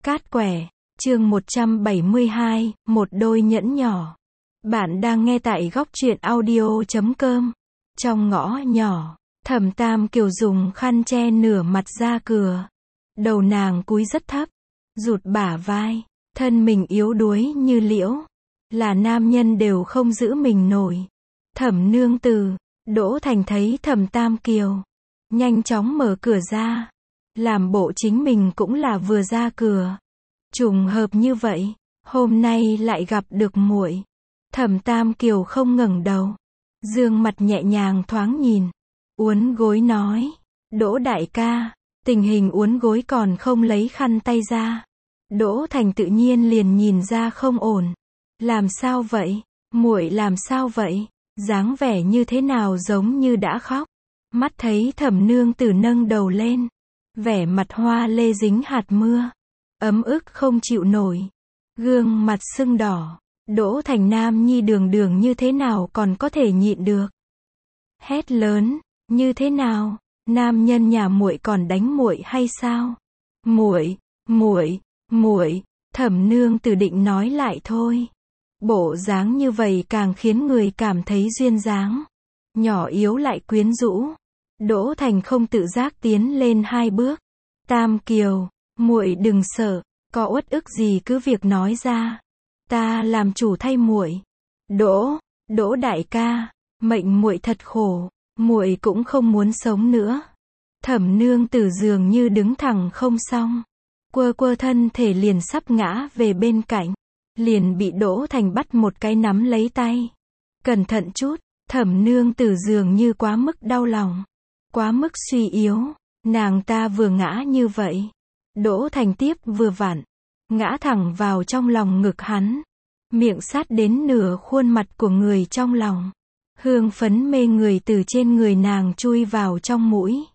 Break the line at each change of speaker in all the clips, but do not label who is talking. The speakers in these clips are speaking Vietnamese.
Cát quẻ, chương 172, một đôi nhẫn nhỏ. Bạn đang nghe tại góc truyện audio.com. Trong ngõ nhỏ, Thẩm Tam Kiều dùng khăn che nửa mặt ra cửa. Đầu nàng cúi rất thấp, rụt bả vai, thân mình yếu đuối như liễu. Là nam nhân đều không giữ mình nổi. Thẩm nương tử, Đỗ Thành thấy Thẩm Tam Kiều, nhanh chóng mở cửa ra. Làm bộ chính mình cũng là vừa ra cửa. Trùng hợp như vậy, hôm nay lại gặp được muội. Thẩm Tam Kiều không ngẩng đầu, dương mặt nhẹ nhàng thoáng nhìn, uốn gối nói, Đỗ đại ca, tình hình uốn gối còn không lấy khăn tay ra. Đỗ Thành tự nhiên liền nhìn ra không ổn. Làm sao vậy? Muội làm sao vậy? Dáng vẻ như thế nào giống như đã khóc. Mắt thấy Thẩm nương tử nâng đầu lên, vẻ mặt hoa lê dính hạt mưa, ấm ức không chịu nổi, gương mặt sưng đỏ. Đỗ Thành nam nhi đường đường như thế nào còn có thể nhịn được. Hét lớn, như thế nào? Nam nhân nhà muội còn đánh muội hay sao? Muội, muội, muội. Thẩm nương tử định nói lại thôi. Bộ dáng như vậy càng khiến người cảm thấy duyên dáng, nhỏ yếu lại quyến rũ. Đỗ Thành không tự giác tiến lên 2 bước. Tam Kiều, muội đừng sợ, có uất ức gì cứ việc nói ra. Ta làm chủ thay muội. Đỗ đại ca, mệnh muội thật khổ, muội cũng không muốn sống nữa. Thẩm nương tử dường như đứng thẳng không xong, quơ thân thể liền sắp ngã về bên cạnh, liền bị Đỗ Thành bắt một cái nắm lấy tay. Cẩn thận chút, Thẩm nương tử dường như quá mức đau lòng, quá mức suy yếu, nàng ta vừa ngã như vậy. Đỗ Thành tiếp vừa vặn, ngã thẳng vào trong lòng ngực hắn, miệng sát đến nửa khuôn mặt của người trong lòng. Hương phấn mê người từ trên người nàng chui vào trong mũi.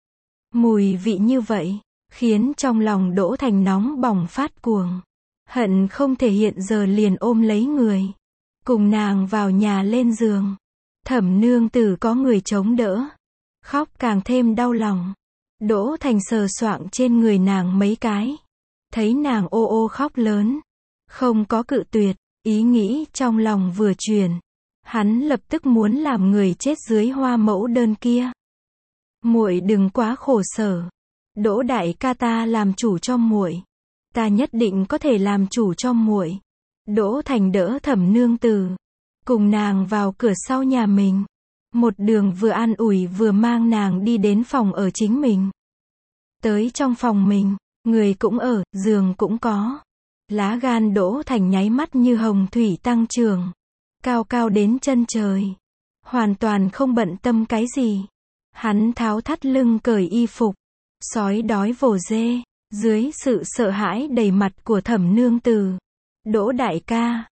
Mùi vị như vậy, khiến trong lòng Đỗ Thành nóng bỏng phát cuồng. Hận không thể hiện giờ liền ôm lấy người, cùng nàng vào nhà lên giường. Thẩm nương tử có người chống đỡ, khóc càng thêm đau lòng. Đỗ Thành sờ soạng trên người nàng mấy cái, thấy nàng ô ô khóc lớn, không có cự tuyệt. Ý nghĩ trong lòng vừa truyền, hắn lập tức muốn làm người chết dưới hoa mẫu đơn kia. Muội đừng quá khổ sở. Đỗ đại ca, ta làm chủ cho muội. Ta nhất định có thể làm chủ cho muội. Đỗ Thành đỡ Thẩm nương tử, cùng nàng vào cửa sau nhà mình. Một đường vừa an ủi vừa mang nàng đi đến phòng ở chính mình. Tới trong phòng mình, người cũng ở, giường cũng có. Lá gan Đỗ Thành nháy mắt như hồng thủy tăng trưởng, cao cao đến chân trời, hoàn toàn không bận tâm cái gì. Hắn tháo thắt lưng cởi y phục, sói đói vồ dê, dưới sự sợ hãi đầy mặt của Thẩm nương tử. Đỗ đại ca,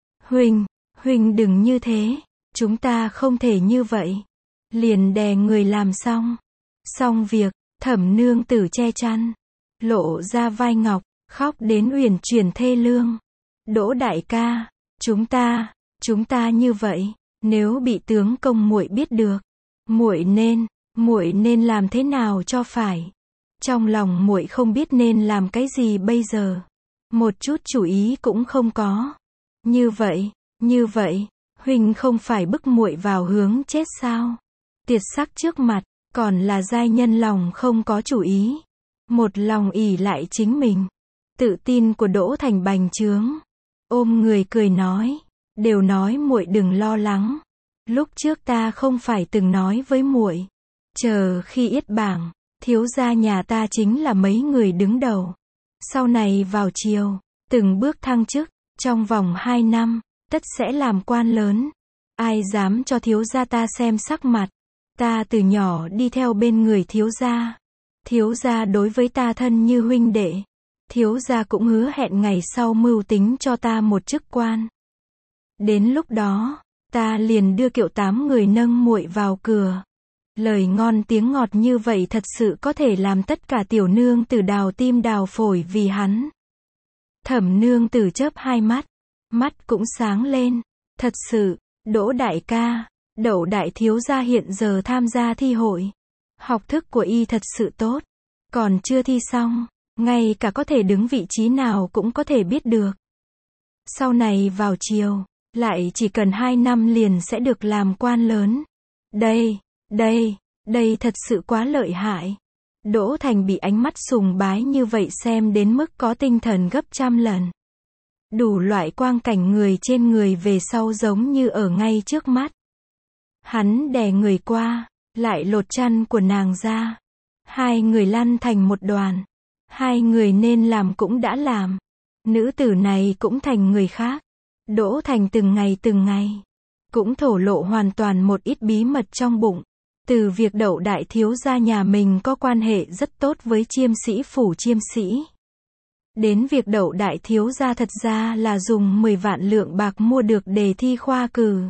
huynh đừng như thế, chúng ta không thể như vậy. Liền đè người làm xong việc. Thẩm nương tử che chăn, lộ ra vai ngọc, khóc đến uyển chuyển thê lương. Đỗ đại ca, chúng ta như vậy, nếu bị tướng công muội biết được, muội nên làm thế nào cho phải. Trong lòng muội không biết nên làm cái gì bây giờ, một chút chủ ý cũng không có. Như vậy, huynh không phải bức muội vào hướng chết sao? Tiệt sắc trước mặt, còn là giai nhân lòng không có chủ ý, một lòng ỷ lại chính mình. Tự tin của Đỗ Thành bành trướng, ôm người cười nói, đều nói muội đừng lo lắng. Lúc trước ta không phải từng nói với muội, chờ khi yết bảng, thiếu gia nhà ta chính là mấy người đứng đầu. Sau này vào triều, từng bước thăng chức, trong vòng 2 năm, tất sẽ làm quan lớn. Ai dám cho thiếu gia ta xem sắc mặt. Ta từ nhỏ đi theo bên người thiếu gia đối với ta thân như huynh đệ. Thiếu gia cũng hứa hẹn ngày sau mưu tính cho ta một chức quan. Đến lúc đó, ta liền đưa kiệu 8 người nâng muội vào cửa. Lời ngon tiếng ngọt như vậy thật sự có thể làm tất cả tiểu nương tử đào tim đào phổi vì hắn. Thẩm nương tử chớp 2 mắt, mắt cũng sáng lên. Thật sự, Đỗ đại ca, Đậu đại thiếu gia hiện giờ tham gia thi hội. Học thức của y thật sự tốt. Còn chưa thi xong, ngay cả có thể đứng vị trí nào cũng có thể biết được. Sau này vào triều, lại chỉ cần 2 năm liền sẽ được làm quan lớn. Đây thật sự quá lợi hại. Đỗ Thành bị ánh mắt sùng bái như vậy xem đến mức có tinh thần gấp trăm lần. Đủ loại quang cảnh người trên người về sau giống như ở ngay trước mắt. Hắn đè người qua, lại lột chăn của nàng ra. Hai người lăn thành một đoàn. Hai người nên làm cũng đã làm. Nữ tử này cũng thành người khác. Đỗ Thành từng ngày, cũng thổ lộ hoàn toàn một ít bí mật trong bụng. Từ việc Đậu đại thiếu gia nhà mình có quan hệ rất tốt với chiêm sĩ phủ chiêm sĩ. Đến việc Đậu đại thiếu gia thật ra là dùng 10 vạn lượng bạc mua được đề thi khoa cử.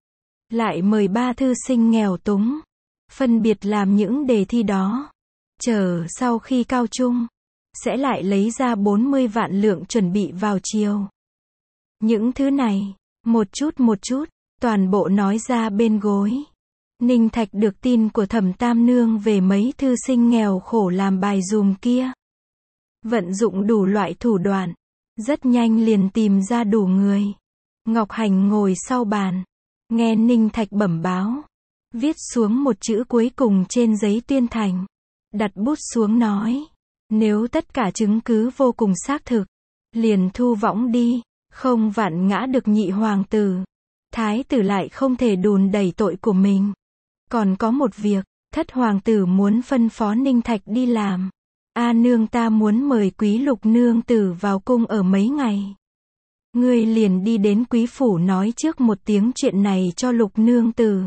Lại mời 3 thư sinh nghèo túng, phân biệt làm những đề thi đó. Chờ sau khi cao trung, sẽ lại lấy ra 40 vạn lượng chuẩn bị vào triều. Những thứ này, một chút, toàn bộ nói ra bên gối. Ninh Thạch được tin của Thẩm Tam Nương về mấy thư sinh nghèo khổ làm bài dùm kia. Vận dụng đủ loại thủ đoạn, rất nhanh liền tìm ra đủ người. Ngọc Hành ngồi sau bàn, nghe Ninh Thạch bẩm báo, viết xuống một chữ cuối cùng trên giấy tuyên thành. Đặt bút xuống nói, nếu tất cả chứng cứ vô cùng xác thực, liền thu võng đi, không vặn ngã được nhị hoàng tử. Thái tử lại không thể đùn đẩy tội của mình. Còn có một việc, thất hoàng tử muốn phân phó Ninh Thạch đi làm. A nương ta muốn mời quý lục nương tử vào cung ở mấy ngày. Ngươi liền đi đến quý phủ nói trước một tiếng chuyện này cho lục nương tử.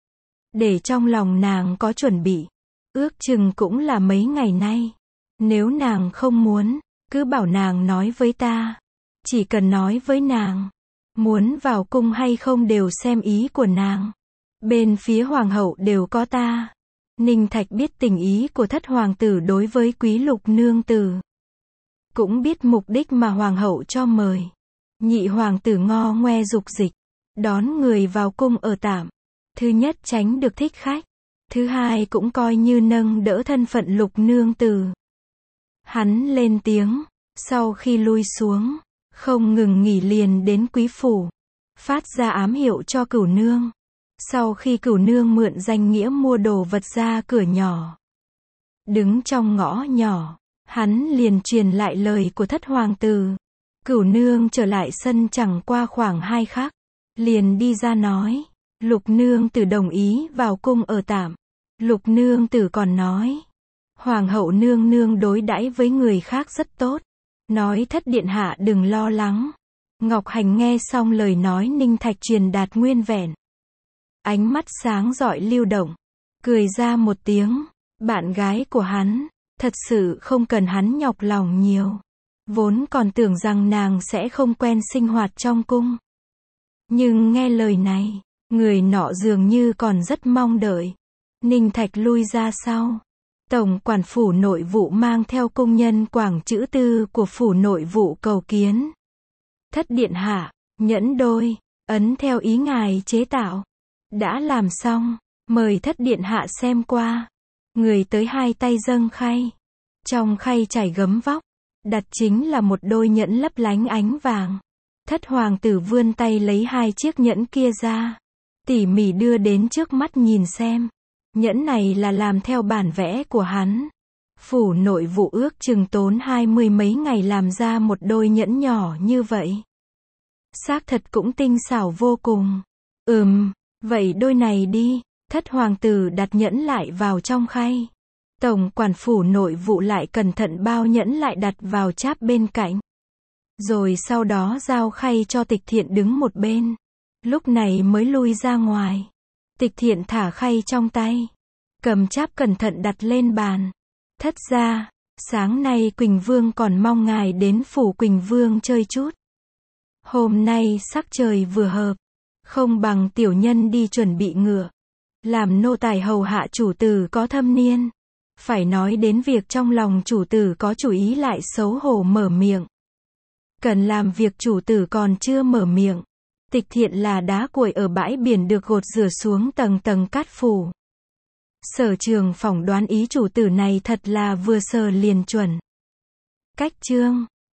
Để trong lòng nàng có chuẩn bị. Ước chừng cũng là mấy ngày nay. Nếu nàng không muốn, cứ bảo nàng nói với ta. Chỉ cần nói với nàng, muốn vào cung hay không đều xem ý của nàng. Bên phía hoàng hậu đều có ta. Ninh Thạch biết tình ý của thất hoàng tử đối với quý lục nương tử. Cũng biết mục đích mà hoàng hậu cho mời. Nhị hoàng tử ngo ngoe dục dịch, đón người vào cung ở tạm. Thứ nhất tránh được thích khách. Thứ hai cũng coi như nâng đỡ thân phận lục nương tử. Hắn lên tiếng, sau khi lui xuống, không ngừng nghỉ liền đến quý phủ. Phát ra ám hiệu cho Cửu nương. Sau khi Cửu nương mượn danh nghĩa mua đồ vật ra cửa nhỏ. Đứng trong ngõ nhỏ, hắn liền truyền lại lời của thất hoàng tử. Cửu nương trở lại sân chẳng qua khoảng 2 khắc. Liền đi ra nói, lục nương tử đồng ý vào cung ở tạm. Lục nương tử còn nói, hoàng hậu nương nương đối đãi với người khác rất tốt. Nói thất điện hạ đừng lo lắng. Ngọc Hành nghe xong lời nói Ninh Thạch truyền đạt nguyên vẹn. Ánh mắt sáng rọi lưu động, cười ra một tiếng. Bạn gái của hắn, thật sự không cần hắn nhọc lòng nhiều. Vốn còn tưởng rằng nàng sẽ không quen sinh hoạt trong cung. Nhưng nghe lời này, người nọ dường như còn rất mong đợi. Ninh Thạch lui ra sau. Tổng quản phủ nội vụ mang theo công nhân quảng chữ tư của phủ nội vụ cầu kiến. Thất điện hạ, nhẫn đôi, ấn theo ý ngài chế tạo. Đã làm xong, mời thất điện hạ xem qua. Người tới 2 tay dâng khay. Trong khay chảy gấm vóc, đặt chính là một đôi nhẫn lấp lánh ánh vàng. Thất hoàng tử vươn tay lấy 2 chiếc nhẫn kia ra. Tỉ mỉ đưa đến trước mắt nhìn xem. Nhẫn này là làm theo bản vẽ của hắn. Phủ nội vụ ước chừng tốn 20 mấy ngày làm ra một đôi nhẫn nhỏ như vậy. Xác thật cũng tinh xảo vô cùng. Vậy đôi này đi. Thất hoàng tử đặt nhẫn lại vào trong khay. Tổng quản phủ nội vụ lại cẩn thận bao nhẫn lại đặt vào cháp bên cạnh. Rồi sau đó giao khay cho Tịch Thiện đứng một bên. Lúc này mới lui ra ngoài. Tịch Thiện thả khay trong tay. Cầm cháp cẩn thận đặt lên bàn. Thất gia, sáng nay Quỳnh Vương còn mong ngài đến phủ Quỳnh Vương chơi chút. Hôm nay sắc trời vừa hợp. Không bằng tiểu nhân đi chuẩn bị ngựa. Làm nô tài hầu hạ chủ tử có thâm niên. Phải nói đến việc trong lòng chủ tử có chủ ý lại xấu hổ mở miệng. Cần làm việc chủ tử còn chưa mở miệng. Tịch Thiện là đá cuội ở bãi biển được gột rửa xuống tầng tầng cát phủ. Sở Trường phỏng đoán ý chủ tử này thật là vừa sờ liền chuẩn. Cách chương